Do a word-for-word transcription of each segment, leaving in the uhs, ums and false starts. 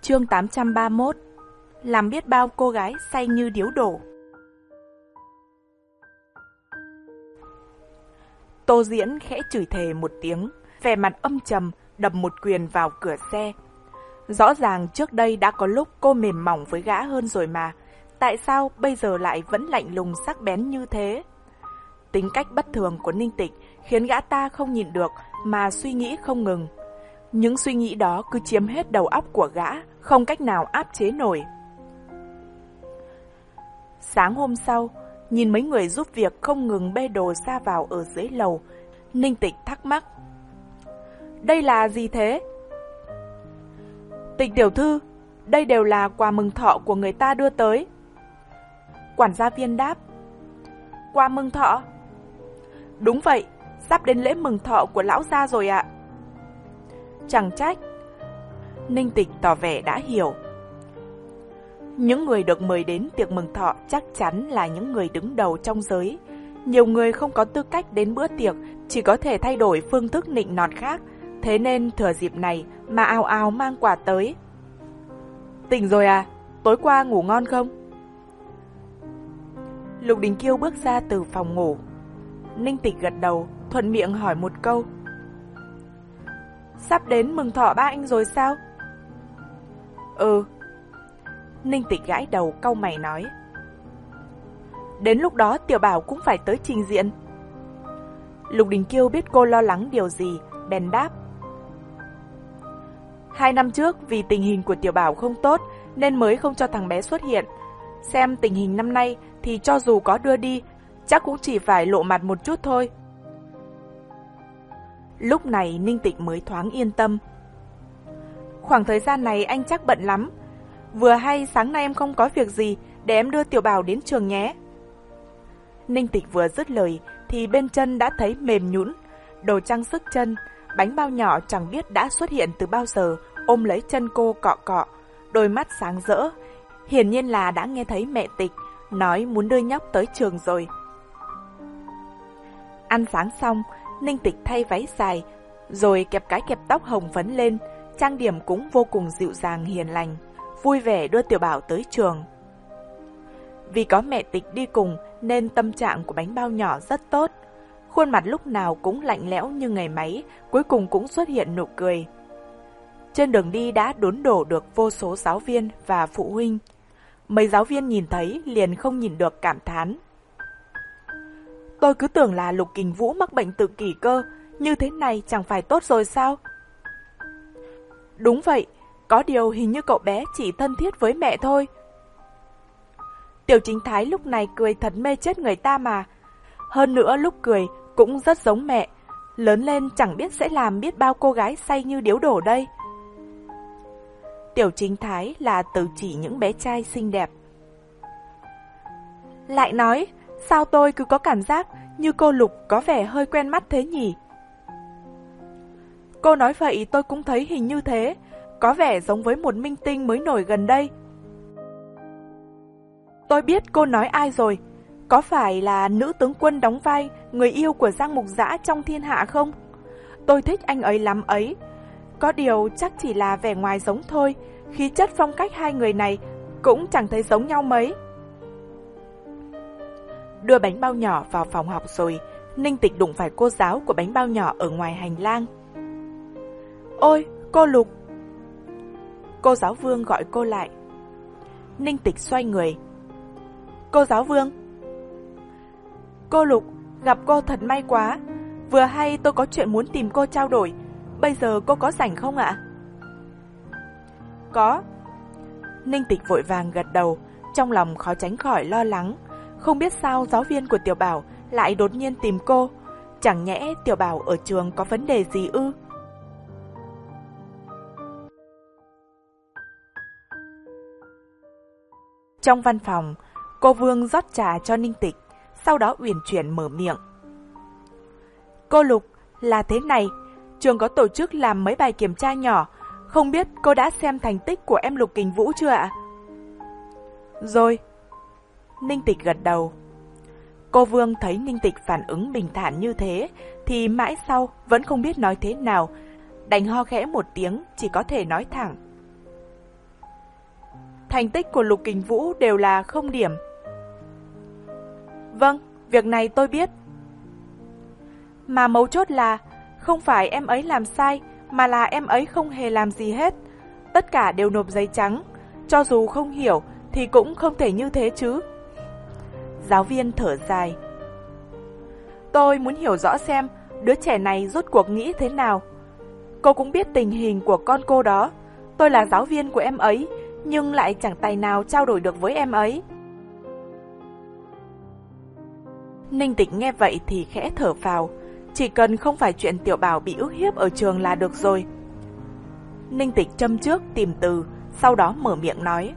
Chương tám trăm ba mươi mốt. Làm biết bao cô gái say như điếu đổ. Tô Diễn khẽ chửi thề một tiếng, vẻ mặt âm trầm, đập một quyền vào cửa xe. Rõ ràng trước đây đã có lúc cô mềm mỏng với gã hơn rồi mà, tại sao bây giờ lại vẫn lạnh lùng sắc bén như thế? Tính cách bất thường của Ninh Tịch khiến gã ta không nhịn được mà suy nghĩ không ngừng. Những suy nghĩ đó cứ chiếm hết đầu óc của gã, không cách nào áp chế nổi. Sáng hôm sau, nhìn mấy người giúp việc không ngừng bê đồ ra vào ở dưới lầu, Ninh Tịch thắc mắc. Đây là gì thế? Tịch tiểu thư, đây đều là quà mừng thọ của người ta đưa tới. Quản gia viên đáp. Quà mừng thọ? Đúng vậy, sắp đến lễ mừng thọ của lão gia rồi ạ. Chẳng trách. Ninh Tịch tỏ vẻ đã hiểu. Những người được mời đến tiệc mừng thọ chắc chắn là những người đứng đầu trong giới. Nhiều người không có tư cách đến bữa tiệc, chỉ có thể thay đổi phương thức nịnh nọt khác. Thế nên thừa dịp này mà ào ào mang quà tới. Tỉnh rồi à? Tối qua ngủ ngon không? Lục Đình Kiêu bước ra từ phòng ngủ. Ninh Tịch gật đầu, thuận miệng hỏi một câu. Sắp đến mừng thọ ba anh rồi sao? Ừ. Ninh Tịch gãi đầu cau mày nói. Đến lúc đó Tiểu Bảo cũng phải tới trình diện. Lục Đình Kiêu biết cô lo lắng điều gì, bèn đáp. Hai năm trước vì tình hình của Tiểu Bảo không tốt nên mới không cho thằng bé xuất hiện. Xem tình hình năm nay thì cho dù có đưa đi, chắc cũng chỉ phải lộ mặt một chút thôi. Lúc này Ninh Tịch mới thoáng yên tâm. Khoảng thời gian này anh chắc bận lắm. Vừa hay sáng nay em không có việc gì, để em đưa Tiểu Bảo đến trường nhé. Ninh Tịch vừa dứt lời thì bên chân đã thấy mềm nhũn, đồ trang sức chân, bánh bao nhỏ chẳng biết đã xuất hiện từ bao giờ, ôm lấy chân cô cọ cọ, đôi mắt sáng rỡ. Hiển nhiên là đã nghe thấy mẹ Tịch nói muốn đưa nhóc tới trường rồi. Ăn sáng xong, Ninh Tịch thay váy dài, rồi kẹp cái kẹp tóc hồng phấn lên, trang điểm cũng vô cùng dịu dàng hiền lành, vui vẻ đưa Tiểu Bảo tới trường. Vì có mẹ Tịch đi cùng nên tâm trạng của bánh bao nhỏ rất tốt. Khuôn mặt lúc nào cũng lạnh lẽo như người máy, cuối cùng cũng xuất hiện nụ cười. Trên đường đi đã đốn đổ được vô số giáo viên và phụ huynh. Mấy giáo viên nhìn thấy liền không nhìn được cảm thán. Tôi cứ tưởng là Lục Kình Vũ mắc bệnh tự kỷ cơ, như thế này chẳng phải tốt rồi sao? Đúng vậy, có điều hình như cậu bé chỉ thân thiết với mẹ thôi. Tiểu Chính Thái lúc này cười thật mê chết người ta mà. Hơn nữa lúc cười cũng rất giống mẹ, lớn lên chẳng biết sẽ làm biết bao cô gái say như điếu đổ đây. Tiểu Chính Thái là từ chỉ những bé trai xinh đẹp. Lại nói, sao tôi cứ có cảm giác như cô Lục có vẻ hơi quen mắt thế nhỉ? Cô nói vậy tôi cũng thấy hình như thế, có vẻ giống với một minh tinh mới nổi gần đây. Tôi biết cô nói ai rồi, có phải là nữ tướng quân đóng vai người yêu của Giang Mục Dã trong Thiên Hạ không? Tôi thích anh ấy lắm ấy. Có điều chắc chỉ là vẻ ngoài giống thôi, khí chất phong cách hai người này cũng chẳng thấy giống nhau mấy. Đưa bánh bao nhỏ vào phòng học rồi, Ninh Tịch đụng phải cô giáo của bánh bao nhỏ ở ngoài hành lang. Ôi, cô Lục! Cô giáo Vương gọi cô lại. Ninh Tịch xoay người. Cô giáo Vương! Cô Lục, gặp cô thật may quá. Vừa hay tôi có chuyện muốn tìm cô trao đổi. Bây giờ cô có rảnh không ạ? Có. Ninh Tịch vội vàng gật đầu, trong lòng khó tránh khỏi lo lắng. Không biết sao giáo viên của Tiểu Bảo lại đột nhiên tìm cô. Chẳng nhẽ Tiểu Bảo ở trường có vấn đề gì ư? Trong văn phòng, cô Vương rót trà cho Ninh Tịch, sau đó uyển chuyển mở miệng. Cô Lục, là thế này, trường có tổ chức làm mấy bài kiểm tra nhỏ, không biết cô đã xem thành tích của em Lục Kình Vũ chưa ạ? Rồi. Ninh Tịch gật đầu. Cô Vương thấy Ninh Tịch phản ứng bình thản như thế, thì mãi sau vẫn không biết nói thế nào, đành ho khẽ một tiếng, chỉ có thể nói thẳng. Thành tích của Lục Kình Vũ đều là không điểm. Vâng, việc này tôi biết. Mà mấu chốt là không phải em ấy làm sai, mà là em ấy không hề làm gì hết. Tất cả đều nộp giấy trắng, cho dù không hiểu thì cũng không thể như thế chứ. Giáo viên thở dài. Tôi muốn hiểu rõ xem đứa trẻ này rốt cuộc nghĩ thế nào. Cô cũng biết tình hình của con cô đó. Tôi là giáo viên của em ấy, nhưng lại chẳng tài nào trao đổi được với em ấy. Ninh Tịch nghe vậy thì khẽ thở phào. Chỉ cần không phải chuyện Tiểu Bảo bị ức hiếp ở trường là được rồi. Ninh Tịch châm trước tìm từ, sau đó mở miệng nói.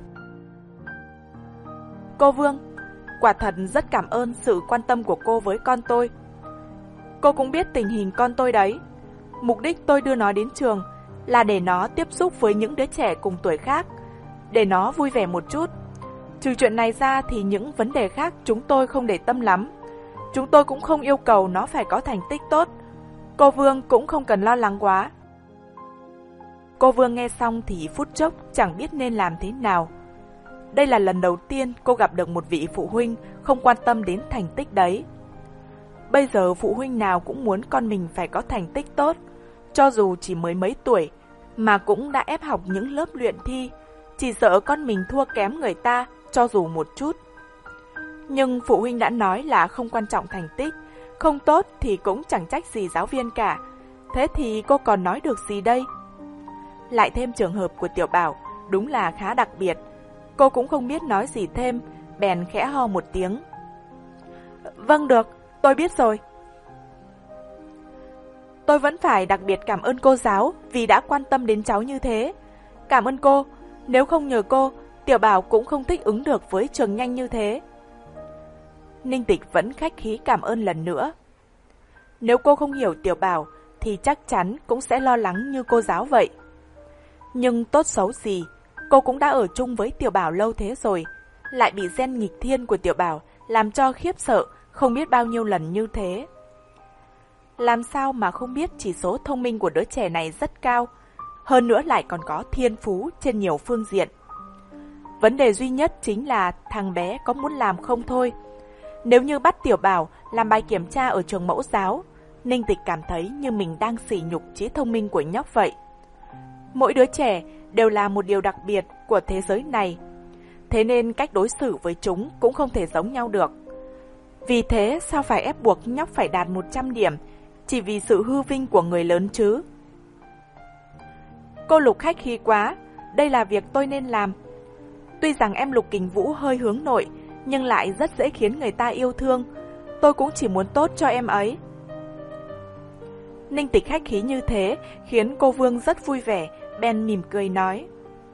Cô Vương, quả thật rất cảm ơn sự quan tâm của cô với con tôi. Cô cũng biết tình hình con tôi đấy. Mục đích tôi đưa nó đến trường là để nó tiếp xúc với những đứa trẻ cùng tuổi khác, để nó vui vẻ một chút. Trừ chuyện này ra thì những vấn đề khác chúng tôi không để tâm lắm. Chúng tôi cũng không yêu cầu nó phải có thành tích tốt. Cô Vương cũng không cần lo lắng quá. Cô Vương nghe xong thì phút chốc chẳng biết nên làm thế nào. Đây là lần đầu tiên cô gặp được một vị phụ huynh không quan tâm đến thành tích đấy. Bây giờ phụ huynh nào cũng muốn con mình phải có thành tích tốt, cho dù chỉ mới mấy tuổi, mà cũng đã ép học những lớp luyện thi, chỉ sợ con mình thua kém người ta, cho dù một chút. Nhưng phụ huynh đã nói là không quan trọng thành tích, không tốt thì cũng chẳng trách gì giáo viên cả. Thế thì cô còn nói được gì đây? Lại thêm trường hợp của Tiểu Bảo, đúng là khá đặc biệt. Cô cũng không biết nói gì thêm, bèn khẽ ho một tiếng. Vâng được, tôi biết rồi. Tôi vẫn phải đặc biệt cảm ơn cô giáo vì đã quan tâm đến cháu như thế. Cảm ơn cô, nếu không nhờ cô, Tiểu Bảo cũng không thích ứng được với trường nhanh như thế. Ninh Tịch vẫn khách khí cảm ơn lần nữa. Nếu cô không hiểu Tiểu Bảo thì chắc chắn cũng sẽ lo lắng như cô giáo vậy. Nhưng tốt xấu gì, cô cũng đã ở chung với Tiểu Bảo lâu thế rồi, lại bị gen nghịch thiên của Tiểu Bảo làm cho khiếp sợ không biết bao nhiêu lần như thế. Làm sao mà không biết chỉ số thông minh của đứa trẻ này rất cao, hơn nữa lại còn có thiên phú trên nhiều phương diện. Vấn đề duy nhất chính là thằng bé có muốn làm không thôi. Nếu như bắt Tiểu Bảo làm bài kiểm tra ở trường mẫu giáo, Ninh Tịch cảm thấy như mình đang sỉ nhục trí thông minh của nhóc vậy. Mỗi đứa trẻ đều là một điều đặc biệt của thế giới này, thế nên cách đối xử với chúng cũng không thể giống nhau được. Vì thế sao phải ép buộc nhóc phải đạt một trăm điểm chỉ vì sự hư vinh của người lớn chứ? Cô Lục khách khí quá, đây là việc tôi nên làm. Tuy rằng em Lục Kình Vũ hơi hướng nội, nhưng lại rất dễ khiến người ta yêu thương. Tôi cũng chỉ muốn tốt cho em ấy. Ninh Tịch khách khí như thế khiến cô Vương rất vui vẻ, bèn mỉm cười nói.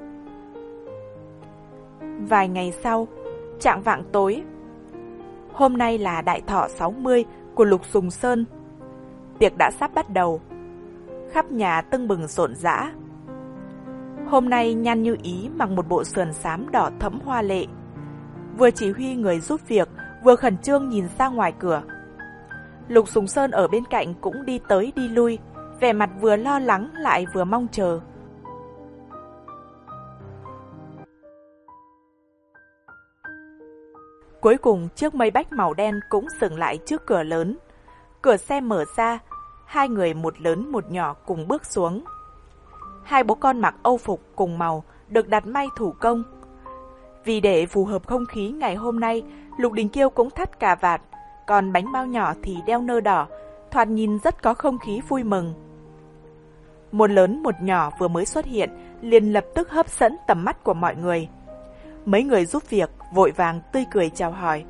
Vài ngày sau, chạng vạng tối. Hôm nay là đại thọ sáu mươi của Lục Sùng Sơn. Tiệc đã sắp bắt đầu. Khắp nhà tưng bừng rộn rã. Hôm nay Nhan Như Ý mặc một bộ sườn xám đỏ thẫm hoa lệ, vừa chỉ huy người giúp việc, vừa khẩn trương nhìn ra ngoài cửa. Lục Sùng Sơn ở bên cạnh cũng đi tới đi lui, vẻ mặt vừa lo lắng lại vừa mong chờ. Cuối cùng chiếc mây bách màu đen cũng dừng lại trước cửa lớn. Cửa xe mở ra, hai người một lớn một nhỏ cùng bước xuống. Hai bố con mặc âu phục cùng màu được đặt may thủ công. Vì để phù hợp không khí ngày hôm nay, Lục Đình Kiêu cũng thắt cà vạt, còn bánh bao nhỏ thì đeo nơ đỏ, thoạt nhìn rất có không khí vui mừng. Một lớn một nhỏ vừa mới xuất hiện, liền lập tức hấp dẫn tầm mắt của mọi người. Mấy người giúp việc vội vàng tươi cười chào hỏi.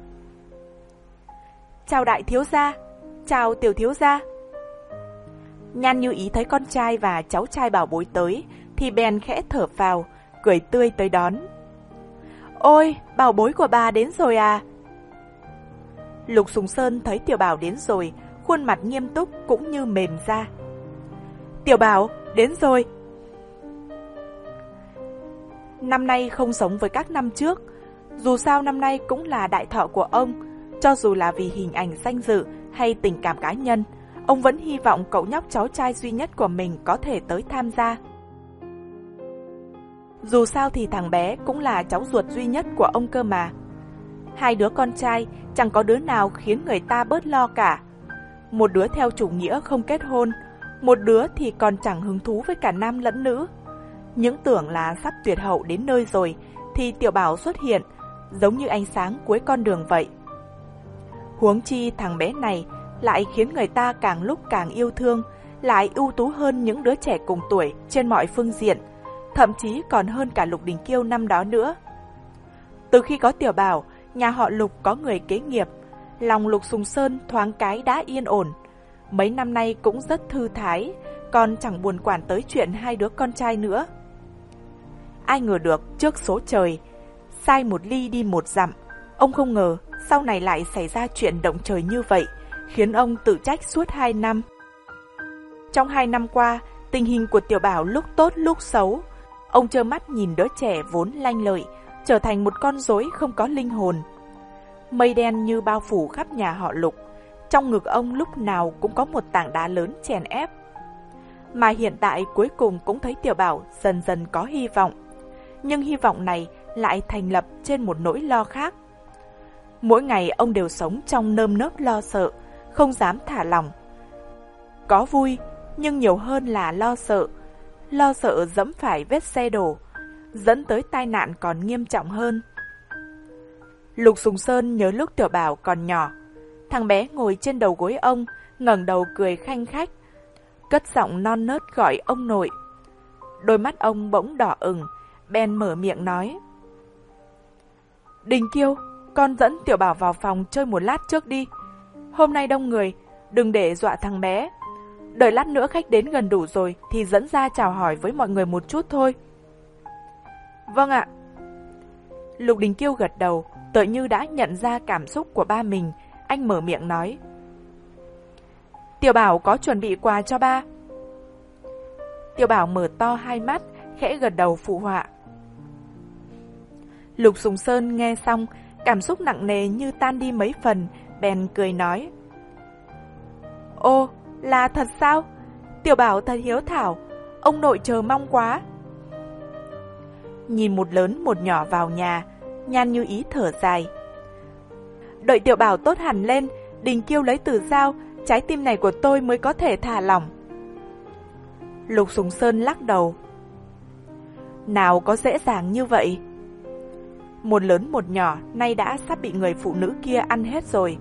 Chào đại thiếu gia, chào tiểu thiếu gia. Nhan Như Ý thấy con trai và cháu trai bảo bối tới thì bèn khẽ thở phào, cười tươi tới đón. Ôi, bảo bối của bà đến rồi à? Lục Sùng Sơn thấy Tiểu Bảo đến rồi, khuôn mặt nghiêm túc cũng như mềm ra. Tiểu Bảo, đến rồi. Năm nay không giống với các năm trước, dù sao năm nay cũng là đại thọ của ông, cho dù là vì hình ảnh danh dự hay tình cảm cá nhân, ông vẫn hy vọng cậu nhóc cháu trai duy nhất của mình có thể tới tham gia. Dù sao thì thằng bé cũng là cháu ruột duy nhất của ông cơ mà. Hai đứa con trai chẳng có đứa nào khiến người ta bớt lo cả. Một đứa theo chủ nghĩa không kết hôn, một đứa thì còn chẳng hứng thú với cả nam lẫn nữ. Những tưởng là sắp tuyệt hậu đến nơi rồi thì Tiểu Bảo xuất hiện, giống như ánh sáng cuối con đường vậy. Huống chi thằng bé này lại khiến người ta càng lúc càng yêu thương, lại ưu tú hơn những đứa trẻ cùng tuổi trên mọi phương diện, thậm chí còn hơn cả Lục Đình Kiêu năm đó nữa. Từ khi có Tiểu Bảo, nhà họ Lục có người kế nghiệp, lòng Lục Sùng Sơn thoáng cái đã yên ổn. Mấy năm nay cũng rất thư thái, còn chẳng buồn quản tới chuyện hai đứa con trai nữa. Ai ngờ được trước số trời, sai một ly đi một dặm, ông không ngờ sau này lại xảy ra chuyện động trời như vậy, khiến ông tự trách suốt hai năm. Trong hai năm qua, tình hình của Tiểu Bảo lúc tốt lúc xấu. Ông trơ mắt nhìn đứa trẻ vốn lanh lợi, trở thành một con rối không có linh hồn. Mây đen như bao phủ khắp nhà họ Lục, trong ngực ông lúc nào cũng có một tảng đá lớn chèn ép. Mà hiện tại cuối cùng cũng thấy Tiểu Bảo dần dần có hy vọng. Nhưng hy vọng này lại thành lập trên một nỗi lo khác. Mỗi ngày ông đều sống trong nơm nớp lo sợ, không dám thả lỏng. Có vui, nhưng nhiều hơn là lo sợ. Lo sợ dẫm phải vết xe đổ, dẫn tới tai nạn còn nghiêm trọng hơn. Lục Sùng Sơn nhớ lúc Tiểu Bảo còn nhỏ, thằng bé ngồi trên đầu gối ông, ngẩng đầu cười khanh khách, cất giọng non nớt gọi ông nội. Đôi mắt ông bỗng đỏ ửng, bèn mở miệng nói: Đình Kiêu, con dẫn Tiểu Bảo vào phòng chơi một lát trước đi. Hôm nay đông người, đừng để dọa thằng bé. Đợi lát nữa khách đến gần đủ rồi thì dẫn ra chào hỏi với mọi người một chút thôi. Vâng ạ. Lục Đình Kiêu gật đầu, tựa như đã nhận ra cảm xúc của ba mình. Anh mở miệng nói: Tiểu Bảo có chuẩn bị quà cho ba. Tiểu Bảo mở to hai mắt, khẽ gật đầu phụ họa. Lục Sùng Sơn nghe xong, cảm xúc nặng nề như tan đi mấy phần, bèn cười nói: Ô, là thật sao? Tiểu Bảo thật hiếu thảo, ông nội chờ mong quá. Nhìn một lớn một nhỏ vào nhà, Nhan Như Ý thở dài. Đợi Tiểu Bảo tốt hẳn lên, Đình Kiêu lấy từ dao, trái tim này của tôi mới có thể thả lỏng. Lục Sùng Sơn lắc đầu. Nào có dễ dàng như vậy. Một lớn một nhỏ nay đã sắp bị người phụ nữ kia ăn hết rồi.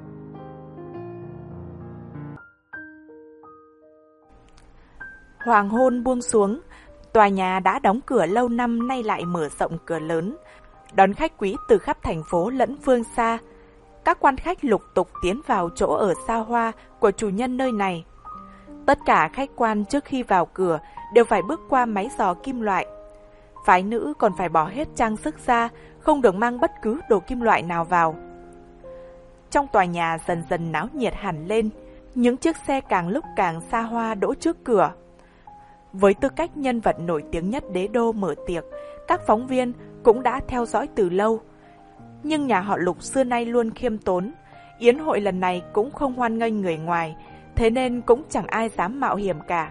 Hoàng hôn buông xuống, tòa nhà đã đóng cửa lâu năm nay lại mở rộng cửa lớn, đón khách quý từ khắp thành phố lẫn phương xa. Các quan khách lục tục tiến vào chỗ ở xa hoa của chủ nhân nơi này. Tất cả khách quan trước khi vào cửa đều phải bước qua máy giò kim loại. Phái nữ còn phải bỏ hết trang sức ra, không được mang bất cứ đồ kim loại nào vào. Trong tòa nhà dần dần náo nhiệt hẳn lên, những chiếc xe càng lúc càng xa hoa đỗ trước cửa. Với tư cách nhân vật nổi tiếng nhất đế đô mở tiệc, các phóng viên cũng đã theo dõi từ lâu. Nhưng nhà họ Lục xưa nay luôn khiêm tốn, yến hội lần này cũng không hoan nghênh người ngoài, thế nên cũng chẳng ai dám mạo hiểm cả.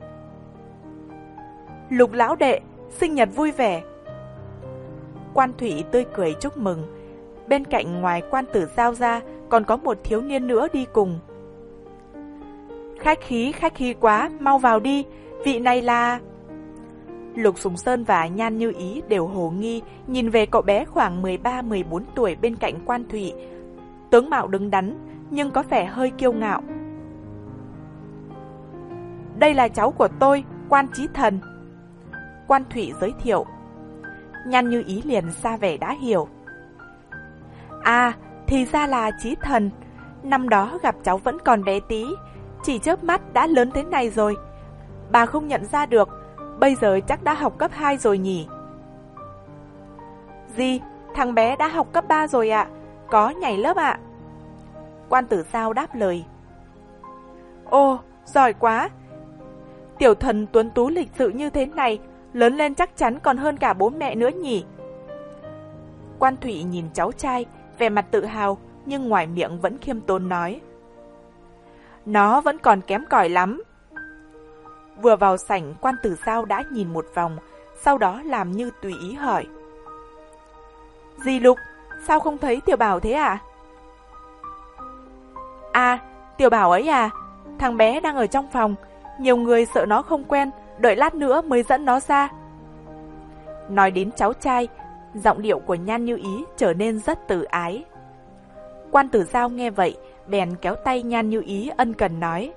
Lục lão đệ, sinh nhật vui vẻ. Quan Thủy tươi cười chúc mừng. Bên cạnh ngoài Quan Tử Giao ra, còn có một thiếu niên nữa đi cùng. Khách khí, khách khí quá, mau vào đi, vị này là... Lục Sùng Sơn và Nhan Như Ý đều hồ nghi, nhìn về cậu bé khoảng mười ba mười bốn tuổi bên cạnh Quan Thủy. Tướng mạo đứng đắn, nhưng có vẻ hơi kiêu ngạo. Đây là cháu của tôi, Quan Chí Thần. Quan Thủy giới thiệu. Nhan Như Ý liền ra vẻ đã hiểu. À, thì ra là Chí Thần. Năm đó gặp cháu vẫn còn bé tí, chỉ chớp mắt đã lớn thế này rồi. Bà không nhận ra được, bây giờ chắc đã học cấp hai rồi nhỉ? Gì? Thằng bé đã học cấp ba rồi ạ, có nhảy lớp ạ. Quan Tử Giao đáp lời. Ô, giỏi quá. Tiểu thần tuấn tú lịch sự như thế này, lớn lên chắc chắn còn hơn cả bố mẹ nữa nhỉ? Quan Thủy nhìn cháu trai, vẻ mặt tự hào, nhưng ngoài miệng vẫn khiêm tốn nói. Nó vẫn còn kém cỏi lắm. Vừa vào sảnh, Quan Tử Giao đã nhìn một vòng, sau đó làm như tùy ý hỏi. Dì Lục, sao không thấy Tiểu Bảo thế ạ? À, Tiểu Bảo ấy à, thằng bé đang ở trong phòng, nhiều người sợ nó không quen, đợi lát nữa mới dẫn nó ra. Nói đến cháu trai, giọng điệu của Nhan Như Ý trở nên rất từ ái. Quan Tử Giao nghe vậy, bèn kéo tay Nhan Như Ý ân cần nói.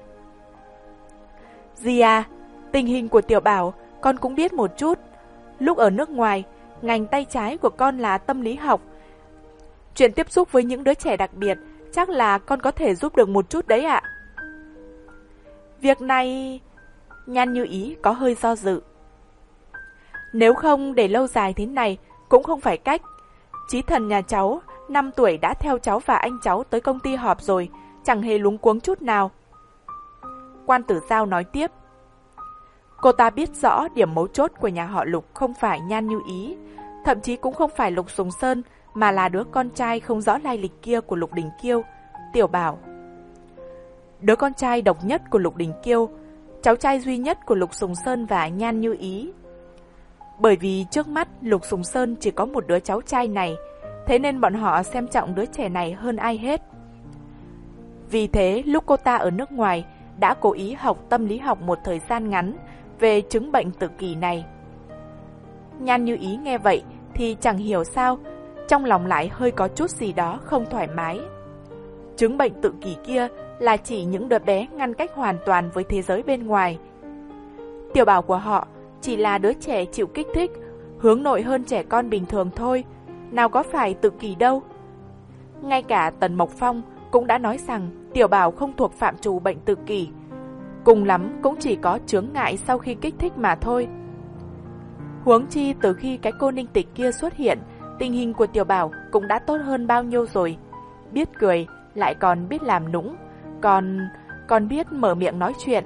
Dì à, tình hình của Tiểu Bảo con cũng biết một chút. Lúc ở nước ngoài, ngành tay trái của con là tâm lý học. Chuyện tiếp xúc với những đứa trẻ đặc biệt, chắc là con có thể giúp được một chút đấy ạ. Việc này... Nhan Như Ý có hơi do dự. Nếu không để lâu dài thế này cũng không phải cách. Chí Thần nhà cháu năm tuổi đã theo cháu và anh cháu tới công ty họp rồi, chẳng hề luống cuống chút nào. Quan Tử Giao nói tiếp. Cô ta biết rõ điểm mấu chốt của nhà họ Lục không phải Nhan Như Ý, thậm chí cũng không phải Lục Sùng Sơn, mà là đứa con trai không rõ lai lịch kia của Lục Đình Kiêu, Tiểu Bảo. Đứa con trai độc nhất của Lục Đình Kiêu, cháu trai duy nhất của Lục Sùng Sơn và Nhan Như Ý. Bởi vì trước mắt Lục Sùng Sơn chỉ có một đứa cháu trai này, thế nên bọn họ xem trọng đứa trẻ này hơn ai hết. Vì thế, lúc cô ta ở nước ngoài đã cố ý học tâm lý học một thời gian ngắn về chứng bệnh tự kỷ này. Nhan Như Ý nghe vậy thì chẳng hiểu sao, trong lòng lại hơi có chút gì đó không thoải mái. Chứng bệnh tự kỷ kia là chỉ những đứa bé ngăn cách hoàn toàn với thế giới bên ngoài. Tiểu Bảo của họ chỉ là đứa trẻ chịu kích thích, hướng nội hơn trẻ con bình thường thôi, nào có phải tự kỷ đâu. Ngay cả Tần Mộc Phong cũng đã nói rằng Tiểu Bảo không thuộc phạm trù bệnh tự kỷ, cùng lắm cũng chỉ có chướng ngại sau khi kích thích mà thôi. Huống chi từ khi cái cô Ninh Tịch kia xuất hiện, tình hình của Tiểu Bảo cũng đã tốt hơn bao nhiêu rồi. Biết cười, lại còn biết làm nũng, còn, còn biết mở miệng nói chuyện.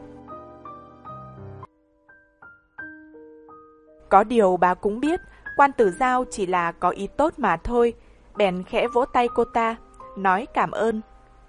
Có điều bà cũng biết, Quan Tử Giao chỉ là có ý tốt mà thôi, bèn khẽ vỗ tay cô ta, nói cảm ơn.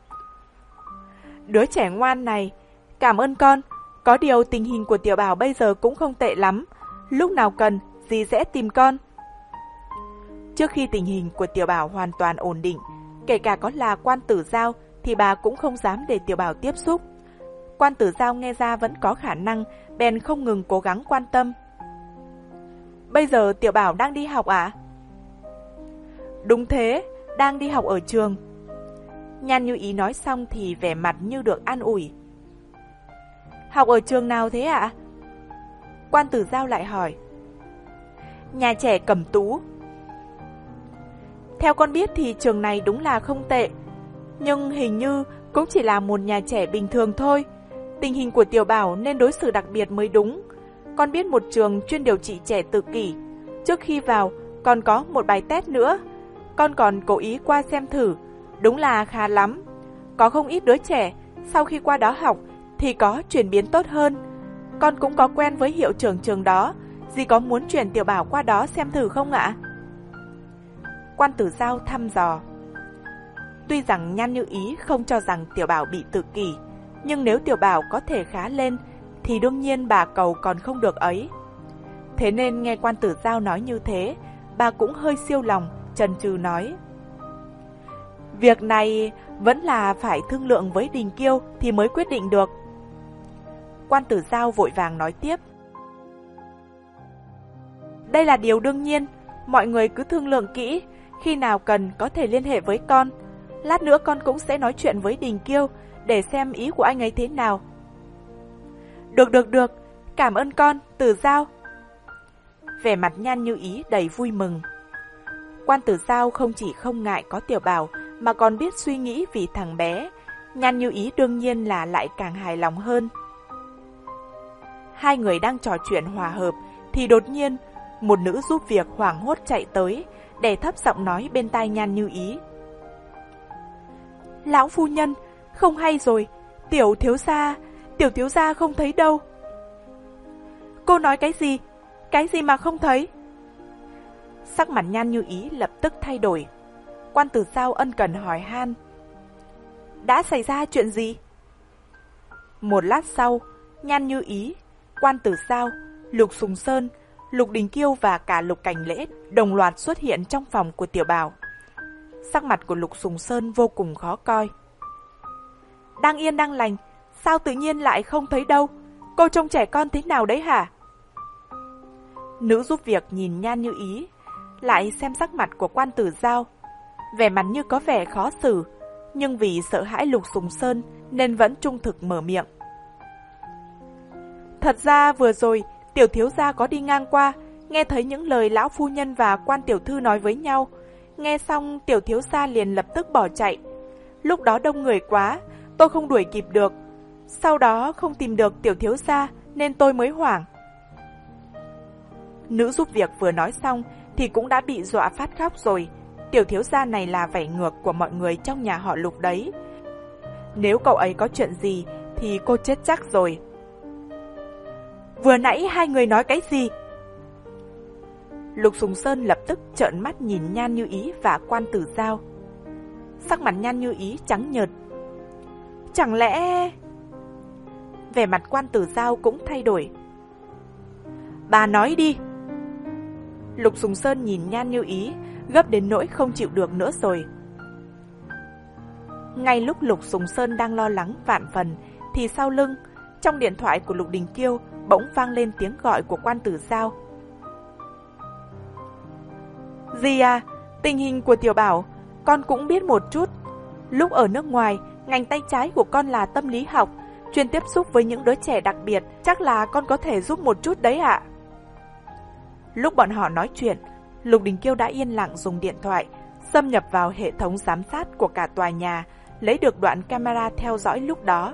Đứa trẻ ngoan này, cảm ơn con, có điều tình hình của Tiểu Bảo bây giờ cũng không tệ lắm, lúc nào cần, dì sẽ tìm con. Trước khi tình hình của Tiểu Bảo hoàn toàn ổn định, kể cả có là Quan Tử Giao thì bà cũng không dám để Tiểu Bảo tiếp xúc. Quan Tử Giao nghe ra vẫn có khả năng, bèn không ngừng cố gắng quan tâm. Bây giờ Tiểu Bảo đang đi học à? Đúng thế, đang đi học ở trường. Nhan Như Ý nói xong thì vẻ mặt như được an ủi. Học ở trường nào thế ạ? Quan Tử Giao lại hỏi. Nhà trẻ Cẩm Tú. Theo con biết thì trường này đúng là không tệ, nhưng hình như cũng chỉ là một nhà trẻ bình thường thôi. Tình hình của Tiểu Bảo nên đối xử đặc biệt mới đúng. Con biết một trường chuyên điều trị trẻ tự kỷ. Trước khi vào còn có một bài test nữa. Con còn cố ý qua xem thử. Đúng là khá lắm. Có không ít đứa trẻ sau khi qua đó học thì có chuyển biến tốt hơn. Con cũng có quen với hiệu trưởng trường đó. Dì có muốn chuyển Tiểu Bảo qua đó xem thử không ạ? Quan Tử Giao thăm dò. Tuy rằng Nhan Như Ý không cho rằng Tiểu Bảo bị tự kỷ, nhưng nếu Tiểu Bảo có thể khá lên thì đương nhiên bà cầu còn không được ấy. Thế nên nghe Quan Tử Giao nói như thế, bà cũng hơi siêu lòng, chần chừ nói. Việc này vẫn là phải thương lượng với Đình Kiêu thì mới quyết định được. Quan Tử Giao vội vàng nói tiếp. Đây là điều đương nhiên, mọi người cứ thương lượng kỹ, khi nào cần có thể liên hệ với con. Lát nữa con cũng sẽ nói chuyện với Đình Kiêu để xem ý của anh ấy thế nào. Được được được, cảm ơn con, Tử Giao. Vẻ mặt Nhan Như Ý đầy vui mừng. Quan Tử Giao không chỉ không ngại có Tiểu Bảo mà còn biết suy nghĩ vì thằng bé. Nhan Như Ý đương nhiên là lại càng hài lòng hơn. Hai người đang trò chuyện hòa hợp thì đột nhiên một nữ giúp việc hoảng hốt chạy tới, để thấp giọng nói bên tai Nhan Như Ý. Lão phu nhân, không hay rồi, tiểu thiếu gia, tiểu thiếu gia không thấy đâu. Cô nói cái gì? Cái gì mà không thấy? Sắc mặt Nhan Như Ý lập tức thay đổi. Quan Tử Giao ân cần hỏi han. Đã xảy ra chuyện gì? Một lát sau, Nhan Như Ý, Quan Tử Giao, Lục Sùng Sơn Lục Đình Kiêu và cả Lục Cảnh Lễ đồng loạt xuất hiện trong phòng của Tiểu Bảo. Sắc mặt của Lục Sùng Sơn vô cùng khó coi. Đang yên đang lành, sao tự nhiên lại không thấy đâu? Cô trông trẻ con thế nào đấy hả? Nữ giúp việc nhìn Nhan Như Ý, lại xem sắc mặt của Quan Tử Giao. Vẻ mặt như có vẻ khó xử, nhưng vì sợ hãi Lục Sùng Sơn nên vẫn trung thực mở miệng. Thật ra vừa rồi, tiểu thiếu gia có đi ngang qua, nghe thấy những lời lão phu nhân và Quan tiểu thư nói với nhau. Nghe xong tiểu thiếu gia liền lập tức bỏ chạy. Lúc đó đông người quá, tôi không đuổi kịp được. Sau đó không tìm được tiểu thiếu gia nên tôi mới hoảng. Nữ giúp việc vừa nói xong thì cũng đã bị dọa phát khóc rồi. Tiểu thiếu gia này là vảy ngược của mọi người trong nhà họ Lục đấy. Nếu cậu ấy có chuyện gì thì cô chết chắc rồi. Vừa nãy hai người nói cái gì? Lục Sùng Sơn lập tức trợn mắt nhìn Nhan Như Ý và Quan Tử Giao. Sắc mặt Nhan Như Ý trắng nhợt. Chẳng lẽ... Vẻ mặt Quan Tử Giao cũng thay đổi. Bà nói đi. Lục Sùng Sơn nhìn Nhan Như Ý, gấp đến nỗi không chịu được nữa rồi. Ngay lúc Lục Sùng Sơn đang lo lắng vạn phần, thì sau lưng, trong điện thoại của Lục Đình Kiêu bỗng vang lên tiếng gọi của Quan Tử Giao. Dì à, tình hình của Tiểu Bảo, con cũng biết một chút. Lúc ở nước ngoài, ngành tay trái của con là tâm lý học, chuyên tiếp xúc với những đứa trẻ đặc biệt, chắc là con có thể giúp một chút đấy ạ. Lúc bọn họ nói chuyện, Lục Đình Kiêu đã yên lặng dùng điện thoại, xâm nhập vào hệ thống giám sát của cả tòa nhà, lấy được đoạn camera theo dõi lúc đó.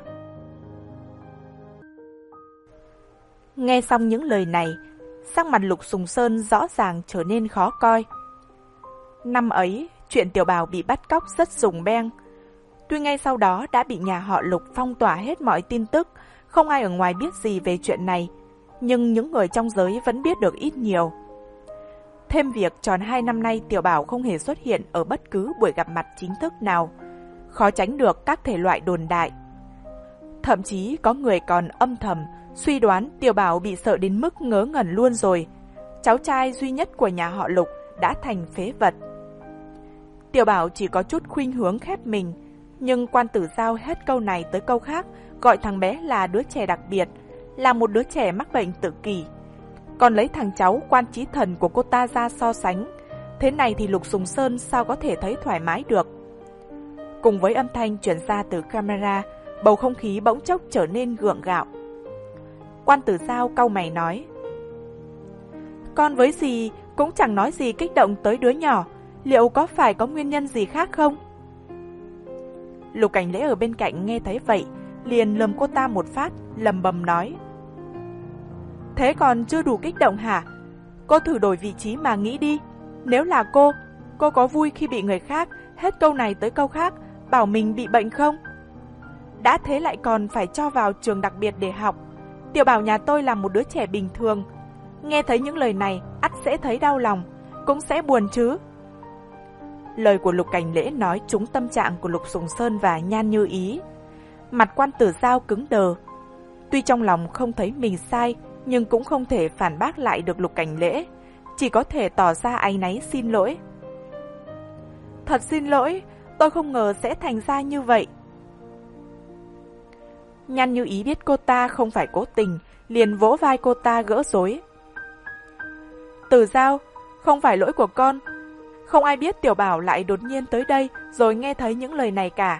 Nghe xong những lời này, sắc mặt Lục Sùng Sơn rõ ràng trở nên khó coi. Năm ấy, chuyện Tiểu Bảo bị bắt cóc rất rùng beng. Tuy ngay sau đó đã bị nhà họ Lục phong tỏa hết mọi tin tức, không ai ở ngoài biết gì về chuyện này, nhưng những người trong giới vẫn biết được ít nhiều. Thêm việc tròn hai năm nay Tiểu Bảo không hề xuất hiện ở bất cứ buổi gặp mặt chính thức nào, khó tránh được các thể loại đồn đại. Thậm chí có người còn âm thầm suy đoán Tiểu Bảo bị sợ đến mức ngớ ngẩn luôn rồi. Cháu trai duy nhất của nhà họ Lục đã thành phế vật. Tiểu Bảo chỉ có chút khuynh hướng khép mình, nhưng Quan Tử Giao hết câu này tới câu khác, gọi thằng bé là đứa trẻ đặc biệt, là một đứa trẻ mắc bệnh tự kỷ. Còn lấy thằng cháu Quan Chí Thần của cô ta ra so sánh. Thế này thì Lục Sùng Sơn sao có thể thấy thoải mái được. Cùng với âm thanh truyền ra từ camera, bầu không khí bỗng chốc trở nên gượng gạo. Quan Tử Giao cau mày nói: Con với dì cũng chẳng nói gì kích động tới đứa nhỏ, liệu có phải có nguyên nhân gì khác không? Lục Cảnh Lễ ở bên cạnh nghe thấy vậy, liền lườm cô ta một phát, lầm bầm nói: Thế còn chưa đủ kích động hả? Cô thử đổi vị trí mà nghĩ đi. Nếu là cô, cô có vui khi bị người khác hết câu này tới câu khác bảo mình bị bệnh không? Đã thế lại còn phải cho vào trường đặc biệt để học. Tiểu Bảo nhà tôi là một đứa trẻ bình thường, nghe thấy những lời này ắt sẽ thấy đau lòng, cũng sẽ buồn chứ. Lời của Lục Cảnh Lễ nói trúng tâm trạng của Lục Sùng Sơn và Nhan Như Ý. Mặt Quan Tử Giao cứng đờ. Tuy trong lòng không thấy mình sai, nhưng cũng không thể phản bác lại được Lục Cảnh Lễ, chỉ có thể tỏ ra áy náy xin lỗi. Thật xin lỗi, tôi không ngờ sẽ thành ra như vậy. Nhan Như Ý biết cô ta không phải cố tình, liền vỗ vai cô ta gỡ rối. Tử Giao, không phải lỗi của con. Không ai biết Tiểu Bảo lại đột nhiên tới đây rồi nghe thấy những lời này cả.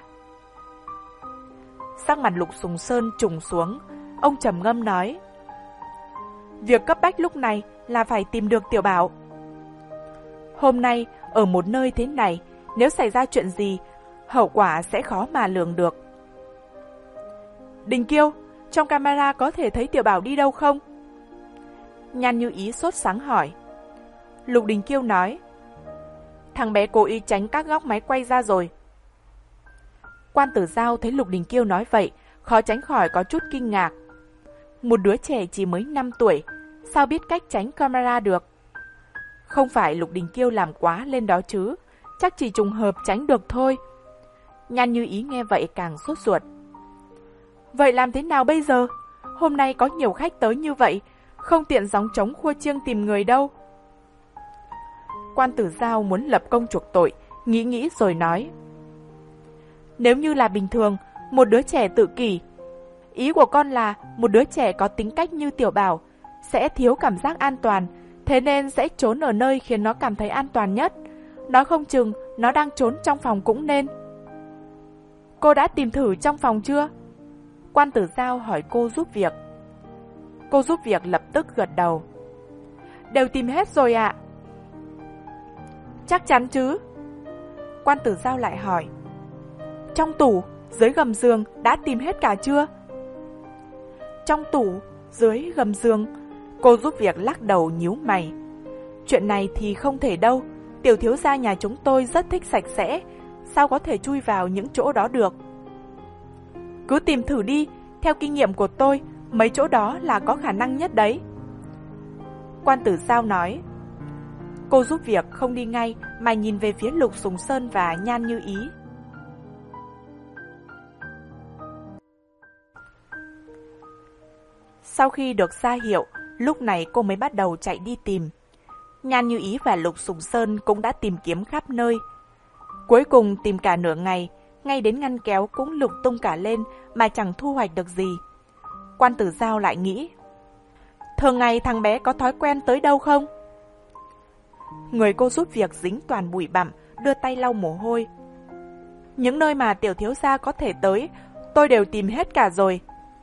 Sắc mặt Lục Sùng Sơn trùng xuống, ông trầm ngâm nói: Việc cấp bách lúc này là phải tìm được Tiểu Bảo. Hôm nay, ở một nơi thế này, nếu xảy ra chuyện gì, hậu quả sẽ khó mà lường được. Đình Kiêu, trong camera có thể thấy Tiểu Bảo đi đâu không? Nhan Như Ý sốt sắng hỏi. Lục Đình Kiêu nói: Thằng bé cố ý tránh các góc máy quay ra rồi. Quan Tử Giao thấy Lục Đình Kiêu nói vậy, khó tránh khỏi có chút kinh ngạc. Một đứa trẻ chỉ mới năm tuổi, sao biết cách tránh camera được? Không phải Lục Đình Kiêu làm quá lên đó chứ, chắc chỉ trùng hợp tránh được thôi. Nhan Như Ý nghe vậy càng sốt ruột. Vậy làm thế nào bây giờ? Hôm nay có nhiều khách tới như vậy, không tiện gióng trống khua chiêng tìm người đâu. Quan Tử Dao muốn lập công chuộc tội, nghĩ nghĩ rồi nói. Nếu như là bình thường, một đứa trẻ tự kỷ. Ý của con là một đứa trẻ có tính cách như Tiểu Bảo, sẽ thiếu cảm giác an toàn, thế nên sẽ trốn ở nơi khiến nó cảm thấy an toàn nhất. Nói không chừng nó đang trốn trong phòng cũng nên. Cô đã tìm thử trong phòng chưa? Quan Tử Dao hỏi cô giúp việc. Cô giúp việc lập tức gật đầu. Đều tìm hết rồi ạ. Chắc chắn chứ? Quan Tử Dao lại hỏi. Trong tủ, dưới gầm giường đã tìm hết cả chưa? Trong tủ, dưới gầm giường. Cô giúp việc lắc đầu nhíu mày. Chuyện này thì không thể đâu. Tiểu thiếu gia nhà chúng tôi rất thích sạch sẽ, sao có thể chui vào những chỗ đó được? Cứ tìm thử đi, theo kinh nghiệm của tôi, mấy chỗ đó là có khả năng nhất đấy. Quan Tử Dao nói. Cô giúp việc không đi ngay mà nhìn về phía Lục Sùng Sơn và Nhan Như Ý. Sau khi được ra hiệu, lúc này cô mới bắt đầu chạy đi tìm. Nhan Như Ý và Lục Sùng Sơn cũng đã tìm kiếm khắp nơi. Cuối cùng tìm cả nửa ngày, ngay đến ngăn kéo cũng lục tung cả lên mà chẳng thu hoạch được gì. Quan Tử Dao lại nghĩ. Thường ngày thằng bé có thói quen tới đâu không? Người cô giúp việc dính toàn bụi bặm, đưa tay lau mồ hôi. Những nơi mà tiểu thiếu gia có thể tới, tôi đều tìm hết cả rồi.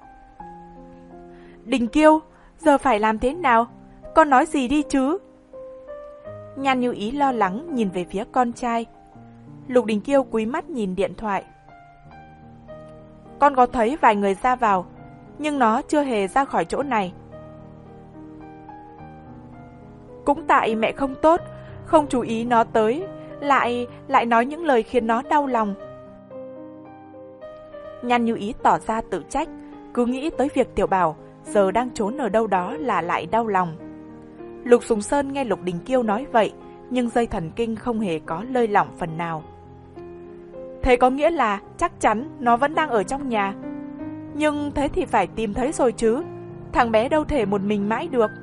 Đình Kiêu, giờ phải làm thế nào? Con nói gì đi chứ? Nhan Như Ý lo lắng nhìn về phía con trai. Lục Đình Kiêu cúi mắt nhìn điện thoại. Con có thấy vài người ra vào, nhưng nó chưa hề ra khỏi chỗ này. Cũng tại mẹ không tốt, không chú ý nó tới, lại lại nói những lời khiến nó đau lòng. Nhan Như Ý tỏ ra tự trách, cứ nghĩ tới việc Tiểu Bảo giờ đang trốn ở đâu đó là lại đau lòng. Lục Sùng Sơn nghe Lục Đình Kiêu nói vậy, nhưng dây thần kinh không hề có lơi lỏng phần nào. Thế có nghĩa là chắc chắn nó vẫn đang ở trong nhà. Nhưng thế thì phải tìm thấy rồi chứ, thằng bé đâu thể một mình mãi được.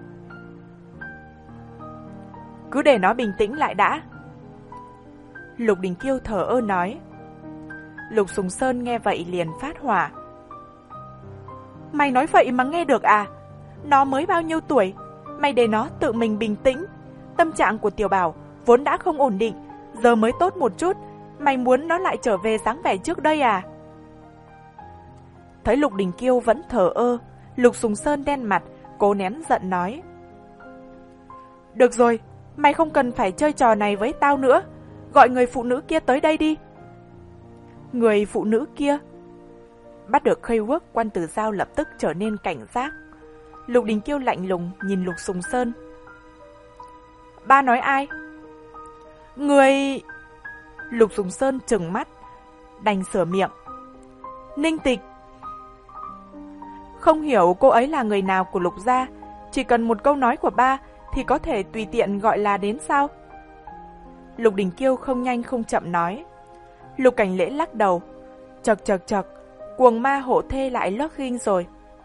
Cứ để nó bình tĩnh lại đã. Lục Đình Kiêu thở ơ nói. Lục Sùng Sơn nghe vậy liền phát hỏa. Mày nói vậy mà nghe được à? Nó mới bao nhiêu tuổi? Mày để nó tự mình bình tĩnh. Tâm trạng của Tiểu Bảo vốn đã không ổn định, giờ mới tốt một chút. Mày muốn nó lại trở về dáng vẻ trước đây à? Thấy Lục Đình Kiêu vẫn thờ ơ, Lục Sùng Sơn đen mặt, cố nén giận nói. Được rồi, mày không cần phải chơi trò này với tao nữa. Gọi người phụ nữ kia tới đây đi. Người phụ nữ kia? Bắt được keyword, Quan Tử Dao lập tức trở nên cảnh giác. Lục Đình Kiêu lạnh lùng nhìn Lục Sùng Sơn. Ba nói ai? Người... Lục Sùng Sơn trừng mắt, đành sửa miệng. Ninh Tịch. Không hiểu cô ấy là người nào của Lục gia, chỉ cần một câu nói của ba thì có thể tùy tiện gọi là đến sao? Lục Đình Kiêu không nhanh không chậm nói. Lục Cảnh Lễ lắc đầu. Chật chật chật, cuồng ma hộ thê lại lót ghinh rồi.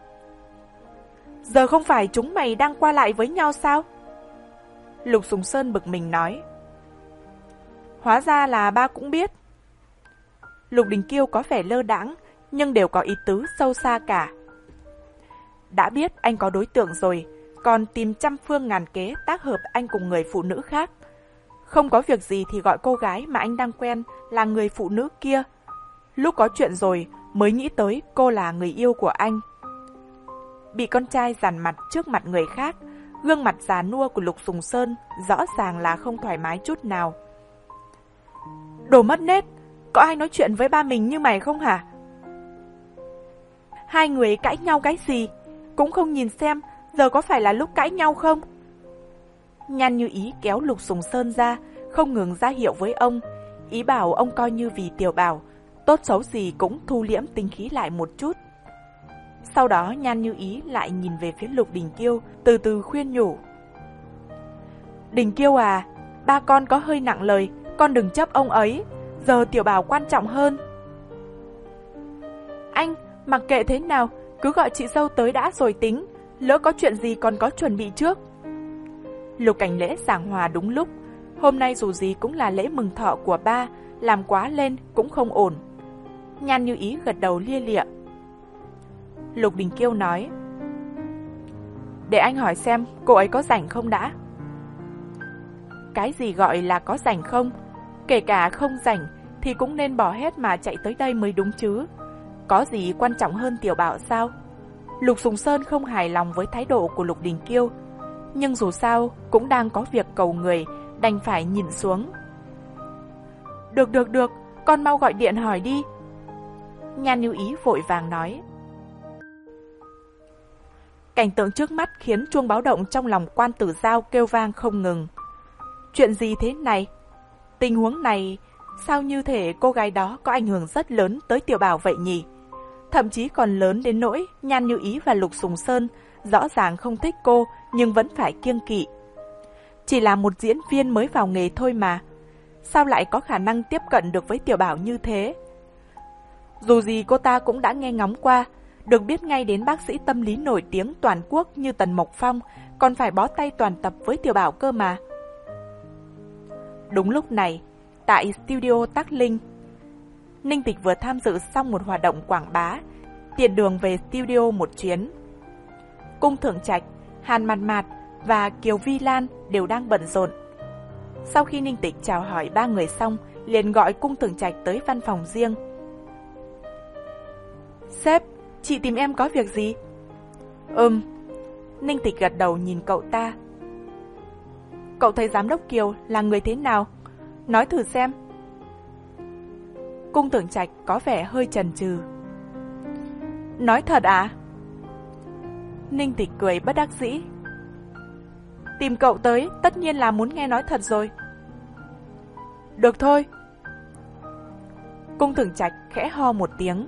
Giờ không phải chúng mày đang qua lại với nhau sao? Lục Sùng Sơn bực mình nói. Hóa ra là ba cũng biết. Lục Đình Kiêu có vẻ lơ đãng, nhưng đều có ý tứ sâu xa cả. Đã biết anh có đối tượng rồi, còn tìm trăm phương ngàn kế tác hợp anh cùng người phụ nữ khác. Không có việc gì thì gọi cô gái mà anh đang quen là người phụ nữ kia. Lúc có chuyện rồi mới nghĩ tới cô là người yêu của anh. Bị con trai dằn mặt trước mặt người khác, gương mặt già nua của Lục Sùng Sơn rõ ràng là không thoải mái chút nào. Đồ mất nết, có ai nói chuyện với ba mình như mày không hả? Hai người cãi nhau cái gì? Cũng không nhìn xem giờ có phải là lúc cãi nhau không? Nhan Như Ý kéo Lục Sùng Sơn ra, không ngừng ra hiệu với ông, ý bảo ông coi như vì Tiểu Bảo, tốt xấu gì cũng thu liễm tính khí lại một chút. Sau đó Nhan Như Ý lại nhìn về phía Lục Đình Kiêu, từ từ khuyên nhủ. Đình Kiêu à, ba con có hơi nặng lời, con đừng chấp ông ấy, giờ Tiểu Bảo quan trọng hơn. Anh, mặc kệ thế nào, cứ gọi chị dâu tới đã rồi tính, lỡ có chuyện gì còn có chuẩn bị trước. Lục Cảnh Lễ giảng hòa đúng lúc, hôm nay dù gì cũng là lễ mừng thọ của ba, làm quá lên cũng không ổn. Nhan Như Ý gật đầu lia lịa. Lục Đình Kiêu nói, để anh hỏi xem cô ấy có rảnh không đã. Cái gì gọi là có rảnh không? Kể cả không rảnh thì cũng nên bỏ hết mà chạy tới đây mới đúng chứ. Có gì quan trọng hơn Tiểu Bảo sao? Lục Sùng Sơn không hài lòng với thái độ của Lục Đình Kiêu, nhưng dù sao cũng đang có việc cầu người, đành phải nhìn xuống. Được được được, con mau gọi điện hỏi đi. Nhan Như Ý vội vàng nói. Cảnh tượng trước mắt khiến chuông báo động trong lòng Quan Tử Giao kêu vang không ngừng. Chuyện gì thế này? Tình huống này, sao như thể cô gái đó có ảnh hưởng rất lớn tới Tiểu Bảo vậy nhỉ? Thậm chí còn lớn đến nỗi Nhan Như Ý và Lục Sùng Sơn rõ ràng không thích cô nhưng vẫn phải kiêng kỵ. Chỉ là một diễn viên mới vào nghề thôi mà, sao lại có khả năng tiếp cận được với Tiểu Bảo như thế? Dù gì cô ta cũng đã nghe ngóng qua, được biết ngay đến bác sĩ tâm lý nổi tiếng toàn quốc như Tần Mộc Phong còn phải bó tay toàn tập với Tiểu Bảo cơ mà. Đúng lúc này, tại studio Tắc Linh, Ninh Tịch vừa tham dự xong một hoạt động quảng bá, tiện đường về studio một chuyến. Cung Thượng Trạch, Hàn Mạt Mạt và Kiều Vi Lan đều đang bận rộn. Sau khi Ninh Tịch chào hỏi ba người xong, liền gọi Cung Thượng Trạch tới văn phòng riêng. Sếp, chị tìm em có việc gì? Ừm. Ninh Tịch gật đầu nhìn cậu ta. Cậu thấy giám đốc Kiều là người thế nào? Nói thử xem. Cung Tưởng Trạch có vẻ hơi chần chừ. Nói thật à? Ninh Tịch cười bất đắc dĩ. Tìm cậu tới tất nhiên là muốn nghe nói thật rồi. Được thôi. Cung Tưởng Trạch khẽ ho một tiếng.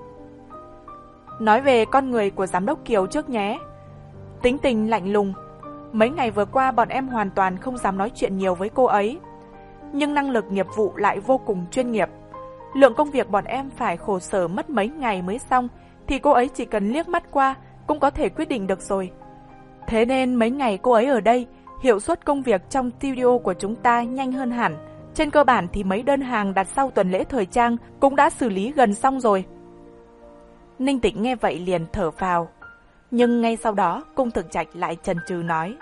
Nói về con người của giám đốc Kiều trước nhé. Tính tình lạnh lùng. Mấy ngày vừa qua bọn em hoàn toàn không dám nói chuyện nhiều với cô ấy. Nhưng năng lực nghiệp vụ lại vô cùng chuyên nghiệp. Lượng công việc bọn em phải khổ sở mất mấy ngày mới xong, thì cô ấy chỉ cần liếc mắt qua cũng có thể quyết định được rồi. Thế nên mấy ngày cô ấy ở đây, hiệu suất công việc trong studio của chúng ta nhanh hơn hẳn. Trên cơ bản thì mấy đơn hàng đặt sau tuần lễ thời trang cũng đã xử lý gần xong rồi. Ninh Tịch nghe vậy liền thở phào. Nhưng ngay sau đó Cung Thượng Trạch lại chần chừ nói.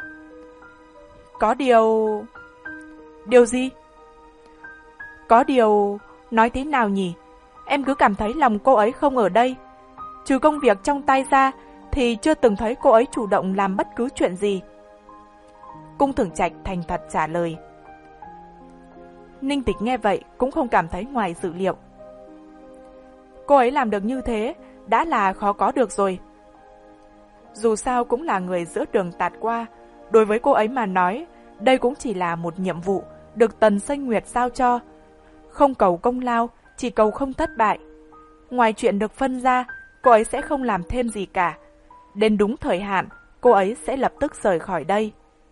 Có điều... Điều gì? Có điều... Nói thế nào nhỉ? Em cứ cảm thấy lòng cô ấy không ở đây. Trừ công việc trong tay ra thì chưa từng thấy cô ấy chủ động làm bất cứ chuyện gì. Cung Thượng Trạch thành thật trả lời. Ninh Tịch nghe vậy cũng không cảm thấy ngoài dự liệu. Cô ấy làm được như thế đã là khó có được rồi. Dù sao cũng là người giữa đường tạt qua, đối với cô ấy mà nói, đây cũng chỉ là một nhiệm vụ được Tần Xanh Nguyệt giao cho. Không cầu công lao, chỉ cầu không thất bại. Ngoài chuyện được phân ra, cô ấy sẽ không làm thêm gì cả. Đến đúng thời hạn, cô ấy sẽ lập tức rời khỏi đây.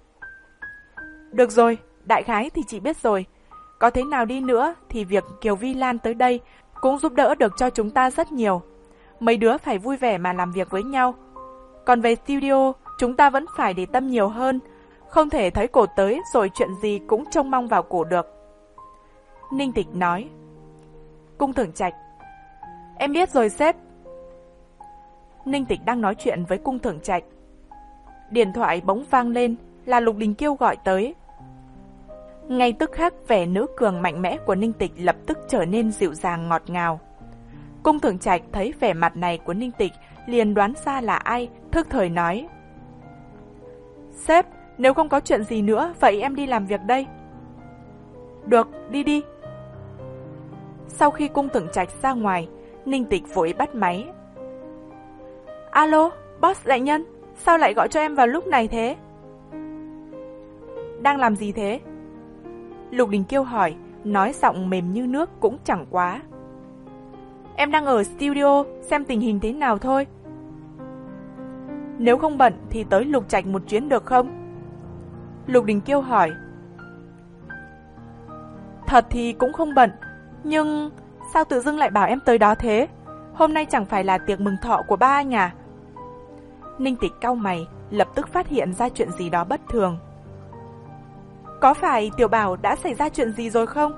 Được rồi, đại khái thì chị biết rồi. Có thế nào đi nữa thì việc Kiều Vi Lan tới đây cũng giúp đỡ được cho chúng ta rất nhiều. Mấy đứa phải vui vẻ mà làm việc với nhau. Còn về studio, chúng ta vẫn phải để tâm nhiều hơn. Không thể thấy cổ tới rồi chuyện gì cũng trông mong vào cổ được. Ninh Tịch nói. Cung Thượng Trạch. Em biết rồi sếp. Ninh Tịch đang nói chuyện với Cung Thượng Trạch. Điện thoại bỗng vang lên, là Lục Đình Kiêu gọi tới. Ngay tức khắc vẻ nữ cường mạnh mẽ của Ninh Tịch lập tức trở nên dịu dàng ngọt ngào. Cung Thượng Trạch thấy vẻ mặt này của Ninh Tịch liền đoán ra là ai, thức thời nói. Sếp, nếu không có chuyện gì nữa, vậy em đi làm việc đây. Được, đi đi. Sau khi Cung Thượng Trạch ra ngoài, Ninh Tịch vội bắt máy. Alo, boss đại nhân, sao lại gọi cho em vào lúc này thế? Đang làm gì thế? Lục Đình Kiêu hỏi, nói giọng mềm như nước cũng chẳng quá. Em đang ở studio, xem tình hình thế nào thôi. Nếu không bận thì tới Lục Trạch một chuyến được không? Lục Đình Kiêu hỏi. Thật thì cũng không bận, nhưng sao tự dưng lại bảo em tới đó thế? Hôm nay chẳng phải là tiệc mừng thọ của ba anh à? Ninh Tịch cau mày, lập tức phát hiện ra chuyện gì đó bất thường. Có phải Tiểu Bảo đã xảy ra chuyện gì rồi không?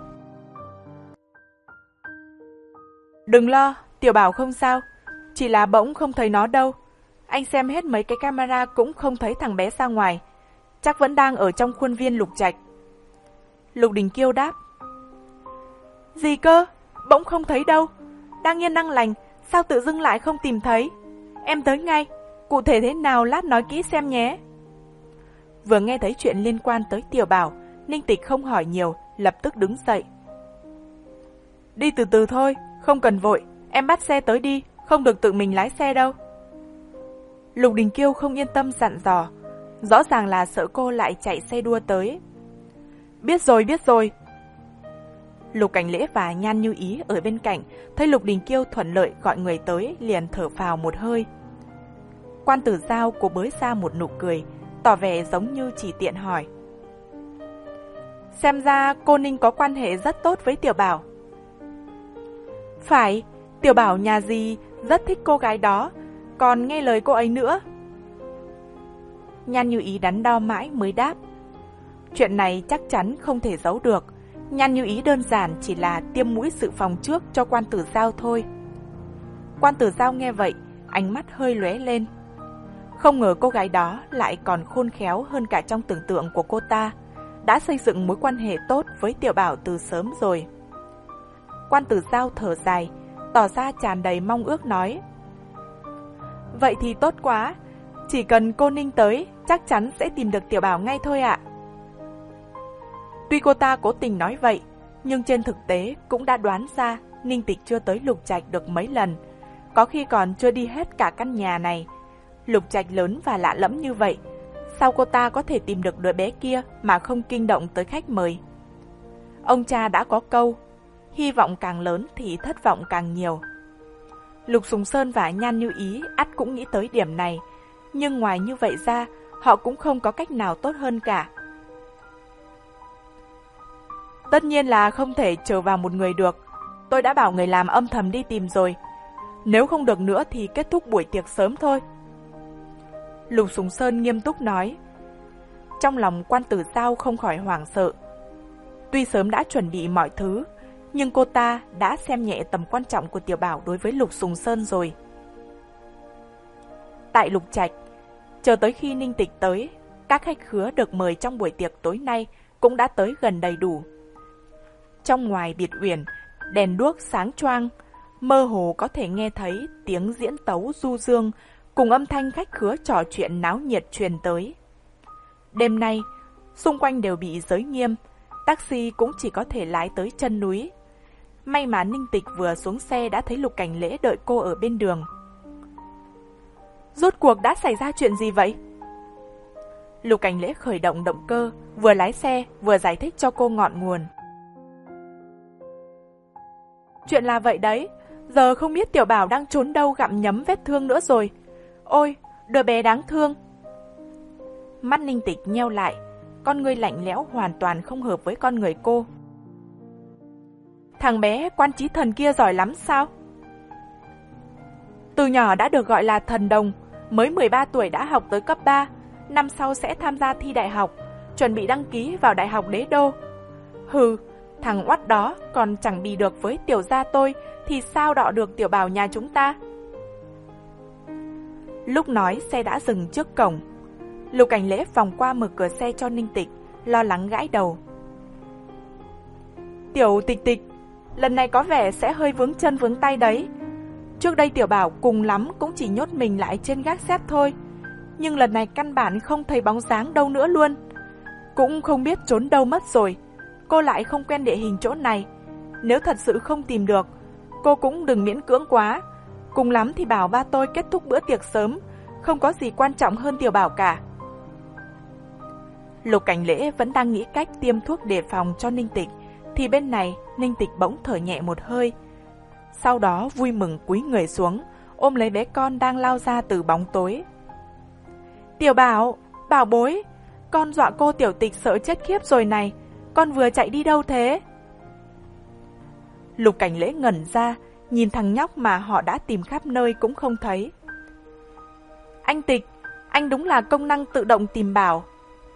Đừng lo, Tiểu Bảo không sao, chỉ là bỗng không thấy nó đâu. Anh xem hết mấy cái camera cũng không thấy thằng bé ra ngoài, chắc vẫn đang ở trong khuôn viên Lục Trạch. Lục Đình Kiêu đáp. Gì cơ? Bỗng không thấy đâu. Đang yên đang lành, sao tự dưng lại không tìm thấy? Em tới ngay, cụ thể thế nào lát nói kỹ xem nhé. Vừa nghe thấy chuyện liên quan tới Tiểu Bảo, Ninh Tịch không hỏi nhiều, lập tức đứng dậy. Đi từ từ thôi, không cần vội, em bắt xe tới đi, không được tự mình lái xe đâu. Lục Đình Kiêu không yên tâm dặn dò, rõ ràng là sợ cô lại chạy xe đua tới. Biết rồi, biết rồi. Lục Cảnh Lễ và Nhan Như Ý ở bên cạnh, thấy Lục Đình Kiêu thuận lợi gọi người tới, liền thở phào một hơi. Quan Tử Giao cố bới ra một nụ cười, tỏ vẻ giống như chỉ tiện hỏi. Xem ra cô Ninh có quan hệ rất tốt với Tiểu Bảo. Phải, Tiểu Bảo nhà dì rất thích cô gái đó, còn nghe lời cô ấy nữa. Nhan Như Ý đắn đo mãi mới đáp. Chuyện này chắc chắn không thể giấu được. Nhan Như Ý đơn giản chỉ là tiêm mũi dự phòng trước cho Quan Tử Giao thôi. Quan Tử Giao nghe vậy, ánh mắt hơi lóe lên. Không ngờ cô gái đó lại còn khôn khéo hơn cả trong tưởng tượng của cô ta, đã xây dựng mối quan hệ tốt với Tiểu Bảo từ sớm rồi. Quan Tử Giao thở dài, tỏ ra tràn đầy mong ước nói. Vậy thì tốt quá, chỉ cần cô Ninh tới, chắc chắn sẽ tìm được Tiểu Bảo ngay thôi ạ. Tuy cô ta cố tình nói vậy, nhưng trên thực tế cũng đã đoán ra Ninh Tịch chưa tới Lục Trạch được mấy lần, có khi còn chưa đi hết cả căn nhà này. Lục Trạch lớn và lạ lẫm như vậy, sao cô ta có thể tìm được đứa bé kia mà không kinh động tới khách mời? Ông cha đã có câu, hy vọng càng lớn thì thất vọng càng nhiều. Lục Sùng Sơn và Nhan Như Ý ắt cũng nghĩ tới điểm này, nhưng ngoài như vậy ra, họ cũng không có cách nào tốt hơn cả. Tất nhiên là không thể chờ vào một người được. Tôi đã bảo người làm âm thầm đi tìm rồi. Nếu không được nữa thì kết thúc buổi tiệc sớm thôi. Lục Sùng Sơn nghiêm túc nói. Trong lòng Quan Tử Giao không khỏi hoảng sợ. Tuy sớm đã chuẩn bị mọi thứ, nhưng cô ta đã xem nhẹ tầm quan trọng của Tiểu Bảo đối với Lục Sùng Sơn rồi. Tại Lục Trạch, chờ tới khi Ninh Tịch tới, các khách khứa được mời trong buổi tiệc tối nay cũng đã tới gần đầy đủ. Trong ngoài biệt uyển, đèn đuốc sáng choang, mơ hồ có thể nghe thấy tiếng diễn tấu du dương cùng âm thanh khách khứa trò chuyện náo nhiệt truyền tới. Đêm nay, xung quanh đều bị giới nghiêm, taxi cũng chỉ có thể lái tới chân núi. May mà Ninh Tịch vừa xuống xe đã thấy Lục Cảnh Lễ đợi cô ở bên đường. Rốt cuộc đã xảy ra chuyện gì vậy? Lục Cảnh Lễ khởi động động cơ, vừa lái xe vừa giải thích cho cô ngọn nguồn. Chuyện là vậy đấy, giờ không biết Tiểu Bảo đang trốn đâu gặm nhấm vết thương nữa rồi. Ôi, đứa bé đáng thương. Mắt Ninh Tịch nheo lại, con người lạnh lẽo hoàn toàn không hợp với con người cô. Thằng bé Quan Chí Thần kia giỏi lắm sao? Từ nhỏ đã được gọi là thần đồng, mới mười ba tuổi đã học tới cấp ba, năm sau sẽ tham gia thi đại học, chuẩn bị đăng ký vào Đại học Đế Đô. Hừ, thằng oắt đó còn chẳng bị được với tiểu gia tôi thì sao đọ được Tiểu Bảo nhà chúng ta? Lúc nói xe đã dừng trước cổng. Lục Cảnh Lễ vòng qua mở cửa xe cho Ninh Tịch, lo lắng gãi đầu. Tiểu Tịch Tịch, lần này có vẻ sẽ hơi vướng chân vướng tay đấy. Trước đây Tiểu Bảo cùng lắm cũng chỉ nhốt mình lại trên gác xếp thôi, nhưng lần này căn bản không thấy bóng dáng đâu nữa luôn. Cũng không biết trốn đâu mất rồi. Cô lại không quen địa hình chỗ này. Nếu thật sự không tìm được, cô cũng đừng miễn cưỡng quá. Cùng lắm thì bảo ba tôi kết thúc bữa tiệc sớm, không có gì quan trọng hơn Tiểu Bảo cả. Lục Cảnh Lễ vẫn đang nghĩ cách tiêm thuốc đề phòng cho Ninh Tịch, thì bên này Ninh Tịch bỗng thở nhẹ một hơi. Sau đó vui mừng cúi người xuống, ôm lấy bé con đang lao ra từ bóng tối. Tiểu Bảo, bảo bối, con dọa cô Tiểu Tịch sợ chết khiếp rồi này, con vừa chạy đi đâu thế? Lục Cảnh Lễ ngẩn ra, nhìn thằng nhóc mà họ đã tìm khắp nơi cũng không thấy. Anh Tịch, anh đúng là công năng tự động tìm bảo.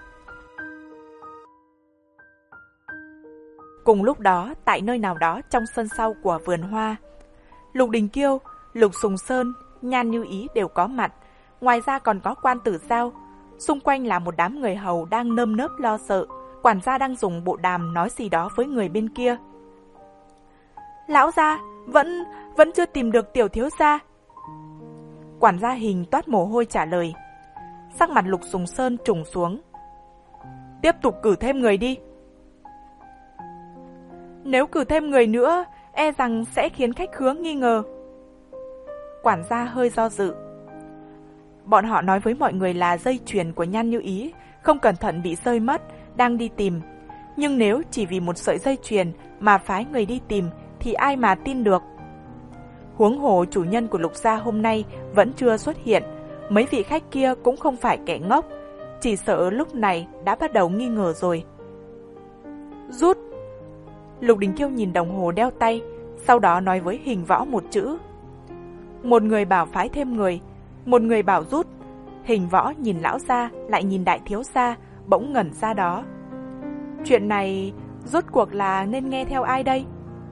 Cùng lúc đó, tại nơi nào đó trong sân sau của vườn hoa, Lục Đình Kiêu, Lục Sùng Sơn, Nhan Như Ý đều có mặt, ngoài ra còn có Quan Tử Giao. Xung quanh là một đám người hầu đang nơm nớp lo sợ, quản gia đang dùng bộ đàm nói gì đó với người bên kia. Lão gia, vẫn, vẫn chưa tìm được tiểu thiếu gia. Quản gia Hình toát mồ hôi trả lời. Sắc mặt Lục Sùng Sơn trùng xuống. Tiếp tục cử thêm người đi. Nếu cử thêm người nữa, e rằng sẽ khiến khách khứa nghi ngờ. Quản gia hơi do dự. Bọn họ nói với mọi người là dây chuyền của Nhan Như Ý không cẩn thận bị rơi mất, đang đi tìm. Nhưng nếu chỉ vì một sợi dây chuyền mà phái người đi tìm thì ai mà tin được. Huống hồ chủ nhân của Lục gia hôm nay vẫn chưa xuất hiện, mấy vị khách kia cũng không phải kẻ ngốc, chỉ sợ lúc này đã bắt đầu nghi ngờ rồi. Rút. Lục Đình Kiêu nhìn đồng hồ đeo tay, sau đó nói với Hình Võ một chữ. Một người bảo phái thêm người, một người bảo rút. Hình Võ nhìn lão gia, lại nhìn đại thiếu gia, bỗng ngẩn ra đó. Chuyện này rốt cuộc là nên nghe theo ai đây?